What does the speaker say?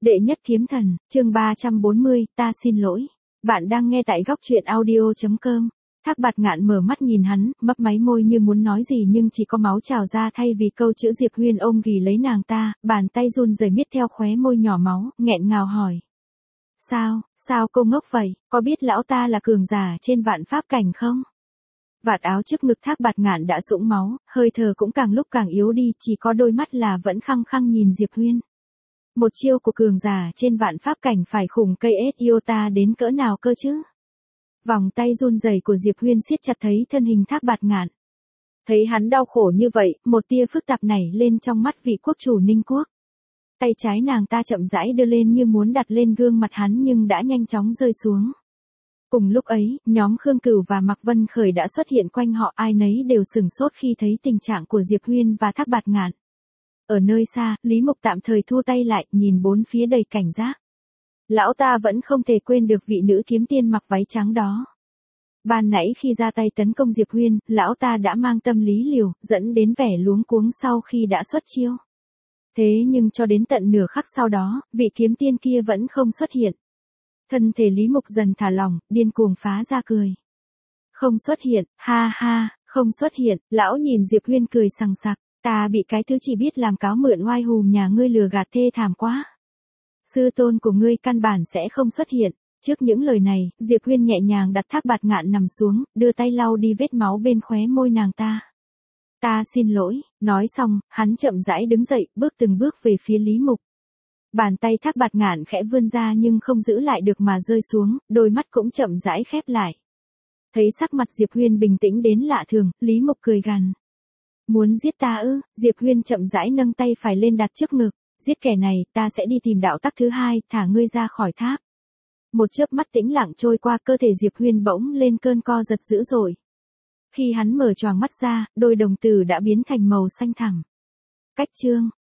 Đệ nhất kiếm thần, chương 340, ta xin lỗi. Bạn đang nghe tại góc truyện audio.com. Thác Bạt Ngạn mở mắt nhìn hắn, mấp máy môi như muốn nói gì nhưng chỉ có máu trào ra thay vì câu chữ Diệp Huyên ôm ghì lấy nàng ta, bàn tay run rẩy miết theo khóe môi nhỏ máu, nghẹn ngào hỏi. Sao cô ngốc vậy, có biết lão ta là cường giả trên vạn pháp cảnh không? Vạt áo trước ngực Thác Bạt Ngạn đã sũng máu, hơi thở cũng càng lúc càng yếu đi, chỉ có đôi mắt là vẫn khăng khăng nhìn Diệp Huyên. Một chiêu của cường giả trên vạn pháp cảnh phải khủng cây iota đến cỡ nào cơ chứ? Vòng tay run rẩy của Diệp Huyên siết chặt thấy thân hình Thác Bạt Ngạn. Thấy hắn đau khổ như vậy, một tia phức tạp nảy lên trong mắt vị quốc chủ Ninh Quốc. Tay trái nàng ta chậm rãi đưa lên như muốn đặt lên gương mặt hắn nhưng đã nhanh chóng rơi xuống. Cùng lúc ấy, nhóm Khương Cửu và Mạc Vân Khởi đã xuất hiện quanh họ, ai nấy đều sửng sốt khi thấy tình trạng của Diệp Huyên và Thác Bạt Ngạn. Ở nơi xa, Lý Mộc tạm thời thu tay lại, nhìn bốn phía đầy cảnh giác. Lão ta vẫn không thể quên được vị nữ kiếm tiên mặc váy trắng đó. Ban nãy khi ra tay tấn công Diệp Huyên, lão ta đã mang tâm lý liều, dẫn đến vẻ luống cuống sau khi đã xuất chiêu. Thế nhưng cho đến tận nửa khắc sau đó, vị kiếm tiên kia vẫn không xuất hiện. Thân thể Lý Mộc dần thả lỏng, điên cuồng phá ra cười. Không xuất hiện, ha ha, không xuất hiện, lão nhìn Diệp Huyên cười sằng sặc. Ta bị cái thứ chỉ biết làm cáo mượn oai hùm nhà ngươi lừa gạt thê thảm quá. Sư tôn của ngươi căn bản sẽ không xuất hiện. Trước những lời này, Diệp Huyên nhẹ nhàng đặt Thác Bạt Ngạn nằm xuống, đưa tay lau đi vết máu bên khóe môi nàng ta. Ta xin lỗi, nói xong, hắn chậm rãi đứng dậy, bước từng bước về phía Lý Mục. Bàn tay Thác Bạt Ngạn khẽ vươn ra nhưng không giữ lại được mà rơi xuống, đôi mắt cũng chậm rãi khép lại. Thấy sắc mặt Diệp Huyên bình tĩnh đến lạ thường, Lý Mục cười gằn. Muốn giết ta ư? Diệp Huyên chậm rãi nâng tay phải lên đặt trước ngực. Giết kẻ này, ta sẽ đi tìm đạo tắc thứ hai, thả ngươi ra khỏi tháp. Một chớp mắt tĩnh lặng trôi qua, cơ thể Diệp Huyên bỗng lên cơn co giật dữ dội. Khi hắn mở choàng mắt ra, đôi đồng tử đã biến thành màu xanh thẳm. Cách chương,